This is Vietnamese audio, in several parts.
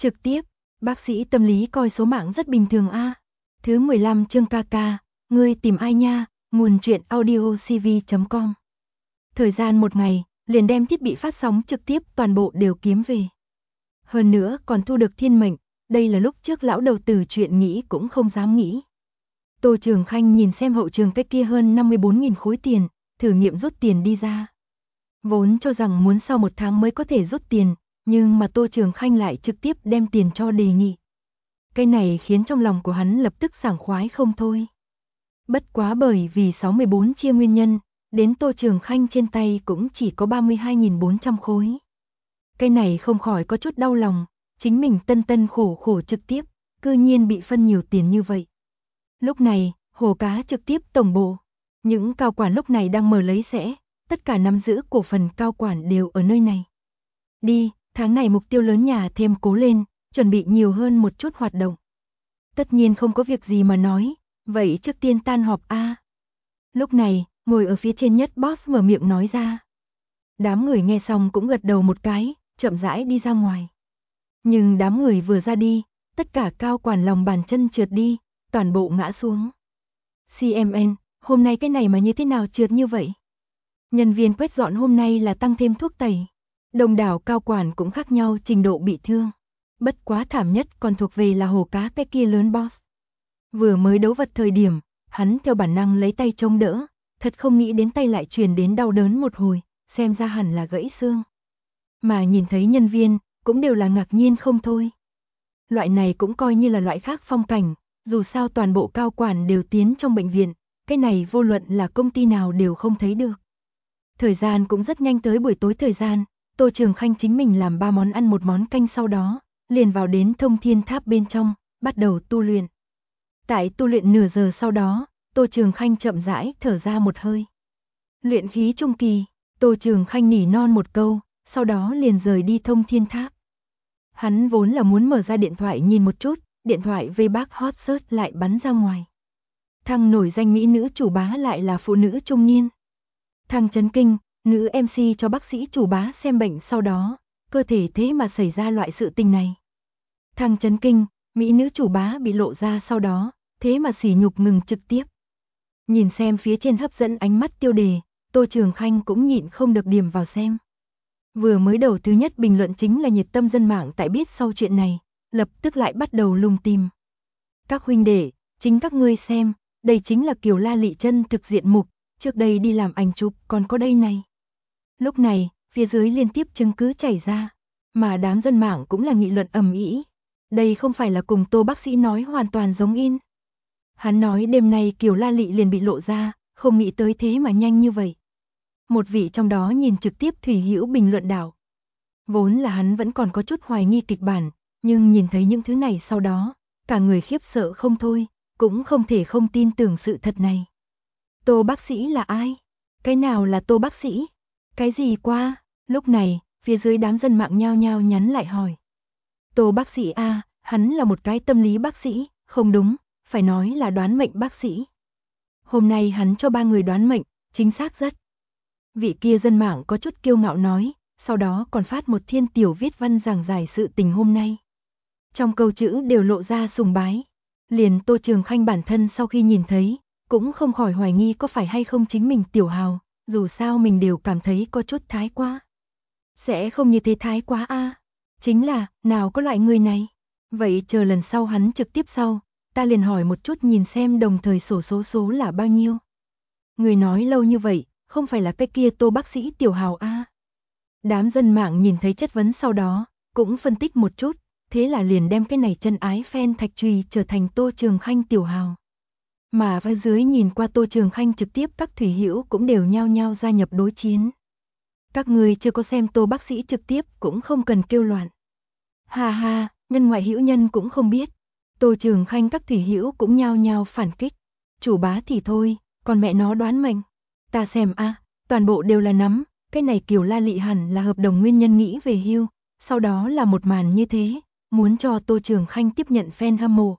Trực tiếp, bác sĩ tâm lý coi số mạng rất bình thường a. Thứ 15 chương ca, ngươi tìm ai nha, nguồn truyện audiocv.com. Thời gian một ngày, liền đem thiết bị phát sóng trực tiếp toàn bộ đều kiếm về. Hơn nữa còn thu được thiên mệnh, đây là lúc trước lão đầu tử chuyện nghĩ cũng không dám nghĩ. Tô Trường Khanh nhìn xem hậu trường cái kia hơn 54.000 khối tiền, thử nghiệm rút tiền đi ra. Vốn cho rằng muốn sau một tháng mới có thể rút tiền, nhưng mà Tô Trường Khanh lại trực tiếp đem tiền cho đề nghị. Cái này khiến trong lòng của hắn lập tức sảng khoái không thôi. Bất quá bởi vì 64 chia nguyên nhân, đến Tô Trường Khanh trên tay cũng chỉ có 32.400 khối. Cái này không khỏi có chút đau lòng, chính mình tân khổ khổ trực tiếp, cư nhiên bị phân nhiều tiền như vậy. Lúc này, hồ cá trực tiếp tổng bộ, những cao quản lúc này đang mở lấy rẽ, tất cả nắm giữ cổ phần cao quản đều ở nơi này. Đi, tháng này mục tiêu lớn nhà thêm cố lên, chuẩn bị nhiều hơn một chút hoạt động. Tất nhiên không có việc gì mà nói, vậy trước tiên tan họp a. Lúc này, ngồi ở phía trên nhất boss mở miệng nói ra. Đám người nghe xong cũng gật đầu một cái, chậm rãi đi ra ngoài. Nhưng đám người vừa ra đi, tất cả cao quản lòng bàn chân trượt đi, toàn bộ ngã xuống. CMN, hôm nay cái này mà như thế nào trượt như vậy? Nhân viên quét dọn hôm nay là tăng thêm thuốc tẩy. Đông đảo cao quản cũng khác nhau trình độ bị thương. Bất quá thảm nhất còn thuộc về là hồ cá cái kia lớn boss. Vừa mới đấu vật thời điểm, hắn theo bản năng lấy tay chống đỡ, thật không nghĩ đến tay lại truyền đến đau đớn một hồi, xem ra hẳn là gãy xương. Mà nhìn thấy nhân viên, cũng đều là ngạc nhiên không thôi. Loại này cũng coi như là loại khác phong cảnh, dù sao toàn bộ cao quản đều tiến trong bệnh viện, cái này vô luận là công ty nào đều không thấy được. Thời gian cũng rất nhanh tới buổi tối thời gian, Tô Trường Khanh chính mình làm 3 món ăn một món canh sau đó, liền vào đến Thông Thiên Tháp bên trong, bắt đầu tu luyện. Tại tu luyện nửa giờ sau đó, Tô Trường Khanh chậm rãi thở ra một hơi. Luyện khí trung kỳ, Tô Trường Khanh nỉ non một câu, sau đó liền rời đi Thông Thiên Tháp. Hắn vốn là muốn mở ra điện thoại nhìn một chút, điện thoại vây bác hot search lại bắn ra ngoài. Thằng nổi danh mỹ nữ chủ bá lại là phụ nữ trung niên. Thằng chấn kinh, nữ MC cho bác sĩ chủ bá xem bệnh sau đó, cơ thể thế mà xảy ra loại sự tình này. Thằng chấn kinh, mỹ nữ chủ bá bị lộ ra sau đó, thế mà sỉ nhục ngừng trực tiếp. Nhìn xem phía trên hấp dẫn ánh mắt tiêu đề, Tô Trường Khanh cũng nhịn không được điểm vào xem. Vừa mới đầu thứ nhất bình luận chính là nhiệt tâm dân mạng tại biết sau chuyện này, lập tức lại bắt đầu lùng tìm. Các huynh đệ, chính các ngươi xem, đây chính là Kiều La Lị chân thực diện mục, trước đây đi làm ảnh chụp còn có đây này. Lúc này, phía dưới liên tiếp chứng cứ chảy ra, mà đám dân mạng cũng là nghị luận ầm ĩ. Đây không phải là cùng Tô bác sĩ nói hoàn toàn giống in. Hắn nói đêm nay Kiều La Lị liền bị lộ ra, không nghĩ tới thế mà nhanh như vậy. Một vị trong đó nhìn trực tiếp Thủy Hữu bình luận đảo. Vốn là hắn vẫn còn có chút hoài nghi kịch bản, nhưng nhìn thấy những thứ này sau đó, cả người khiếp sợ không thôi, cũng không thể không tin tưởng sự thật này. Tô bác sĩ là ai? Cái nào là Tô bác sĩ? Cái gì qua? Lúc này, phía dưới đám dân mạng nhao nhao nhắn lại hỏi. Tô bác sĩ a, hắn là một cái tâm lý bác sĩ, không đúng, phải nói là đoán mệnh bác sĩ. Hôm nay hắn cho 3 người đoán mệnh, chính xác rất. Vị kia dân mạng có chút kiêu ngạo nói, sau đó còn phát một thiên tiểu viết văn giảng giải sự tình hôm nay. Trong câu chữ đều lộ ra sùng bái. Liền Tô Trường Khanh bản thân sau khi nhìn thấy, cũng không khỏi hoài nghi có phải hay không chính mình tiểu hào, dù sao mình đều cảm thấy có chút thái quá. Sẽ không như thế thái quá a. Chính là, nào có loại người này. Vậy chờ lần sau hắn trực tiếp sau, ta liền hỏi một chút nhìn xem đồng thời sổ số là bao nhiêu. Người nói lâu như vậy, không phải là cái kia Tô bác sĩ tiểu hào a. Đám dân mạng nhìn thấy chất vấn sau đó, cũng phân tích một chút, thế là liền đem cái này chân ái fan thạch trùy trở thành Tô Trường Khanh tiểu hào. Mà phía dưới nhìn qua Tô Trường Khanh trực tiếp các thủy hữu cũng đều nhao nhao gia nhập đối chiến. Các người chưa có xem Tô bác sĩ trực tiếp cũng không cần kêu loạn. Ha ha, nhân ngoại hữu nhân cũng không biết. Tô Trường Khanh các thủy hữu cũng nhao nhao phản kích. Chủ bá thì thôi, còn mẹ nó đoán mệnh. Ta xem a, toàn bộ đều là nắm, cái này Kiều La Lị hẳn là hợp đồng nguyên nhân nghĩ về hưu, sau đó là một màn như thế, muốn cho Tô Trường Khanh tiếp nhận fan hâm mộ.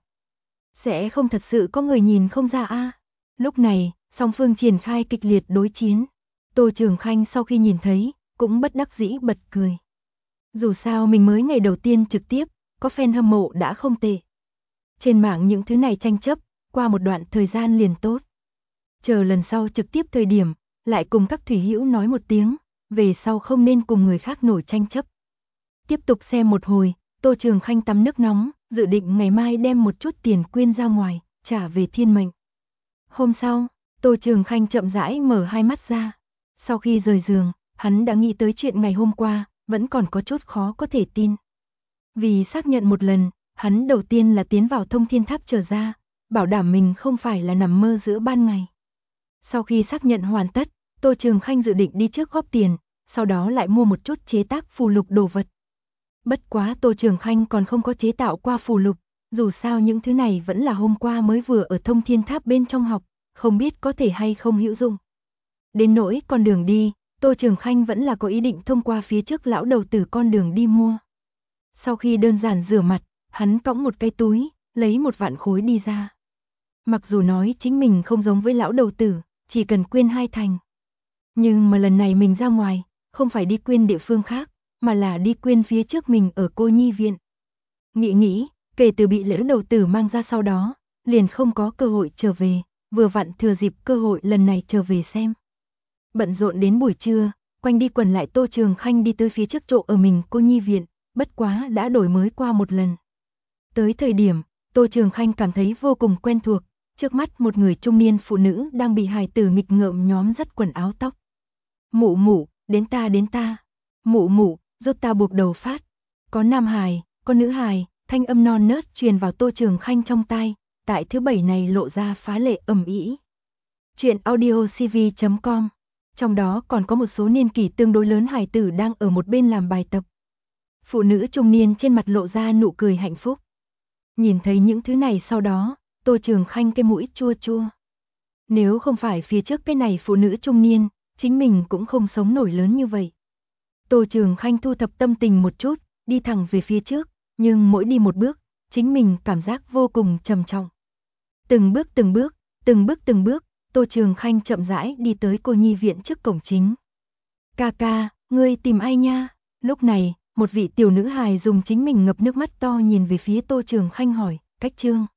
Sẽ không thật sự có người nhìn không ra a. Lúc này, song phương triển khai kịch liệt đối chiến. Tô Trường Khanh sau khi nhìn thấy, cũng bất đắc dĩ bật cười. Dù sao mình mới ngày đầu tiên trực tiếp, có fan hâm mộ đã không tệ. Trên mạng những thứ này tranh chấp, qua một đoạn thời gian liền tốt. Chờ lần sau trực tiếp thời điểm, lại cùng các thủy hữu nói một tiếng, về sau không nên cùng người khác nổi tranh chấp. Tiếp tục xem một hồi, Tô Trường Khanh tắm nước nóng, dự định ngày mai đem một chút tiền quyên ra ngoài, trả về thiên mệnh. Hôm sau, Tô Trường Khanh chậm rãi mở hai mắt ra. Sau khi rời giường, hắn đã nghĩ tới chuyện ngày hôm qua, vẫn còn có chút khó có thể tin. Vì xác nhận một lần, hắn đầu tiên là tiến vào Thông Thiên Tháp trở ra, bảo đảm mình không phải là nằm mơ giữa ban ngày. Sau khi xác nhận hoàn tất, Tô Trường Khanh dự định đi trước góp tiền, sau đó lại mua một chút chế tác phù lục đồ vật. Bất quá Tô Trường Khanh còn không có chế tạo qua phù lục, dù sao những thứ này vẫn là hôm qua mới vừa ở Thông Thiên Tháp bên trong học, không biết có thể hay không hữu dụng. Đến nỗi con đường đi, Tô Trường Khanh vẫn là có ý định thông qua phía trước lão đầu tử con đường đi mua. Sau khi đơn giản rửa mặt, hắn cõng một cái túi, lấy 1 vạn khối đi ra. Mặc dù nói chính mình không giống với lão đầu tử, chỉ cần quyên 2 thành. Nhưng mà lần này mình ra ngoài, không phải đi quyên địa phương khác, mà là đi quyên phía trước mình ở cô nhi viện. Nghĩ, kể từ bị lão đầu tử mang ra sau đó, liền không có cơ hội trở về, vừa vặn thừa dịp cơ hội lần này trở về xem. Bận rộn đến buổi trưa, quanh đi quẩn lại Tô Trường Khanh đi tới phía trước chỗ ở mình cô nhi viện, bất quá đã đổi mới qua một lần. Tới thời điểm, Tô Trường Khanh cảm thấy vô cùng quen thuộc, trước mắt một người trung niên phụ nữ đang bị hài tử nghịch ngợm nhóm dắt quần áo tóc. Mụ, đến ta. Mụ, giúp ta buộc đầu phát. Có nam hài, có nữ hài, thanh âm non nớt truyền vào Tô Trường Khanh trong tai, tại thứ bảy này lộ ra phá lệ ầm ĩ. Chuyện audiocv.com. Trong đó còn có một số niên kỷ tương đối lớn hài tử đang ở một bên làm bài tập. Phụ nữ trung niên trên mặt lộ ra nụ cười hạnh phúc. Nhìn thấy những thứ này sau đó, Tô Trường Khanh cái mũi chua chua. Nếu không phải phía trước cái này phụ nữ trung niên, chính mình cũng không sống nổi lớn như vậy. Tô Trường Khanh thu thập tâm tình một chút, đi thẳng về phía trước, nhưng mỗi đi một bước, chính mình cảm giác vô cùng trầm trọng. Từng bước, Tô Trường Khanh chậm rãi đi tới cô nhi viện trước cổng chính. Ca, ngươi tìm ai nha? Lúc này, một vị tiểu nữ hài dùng chính mình ngập nước mắt to nhìn về phía Tô Trường Khanh hỏi, cách chương.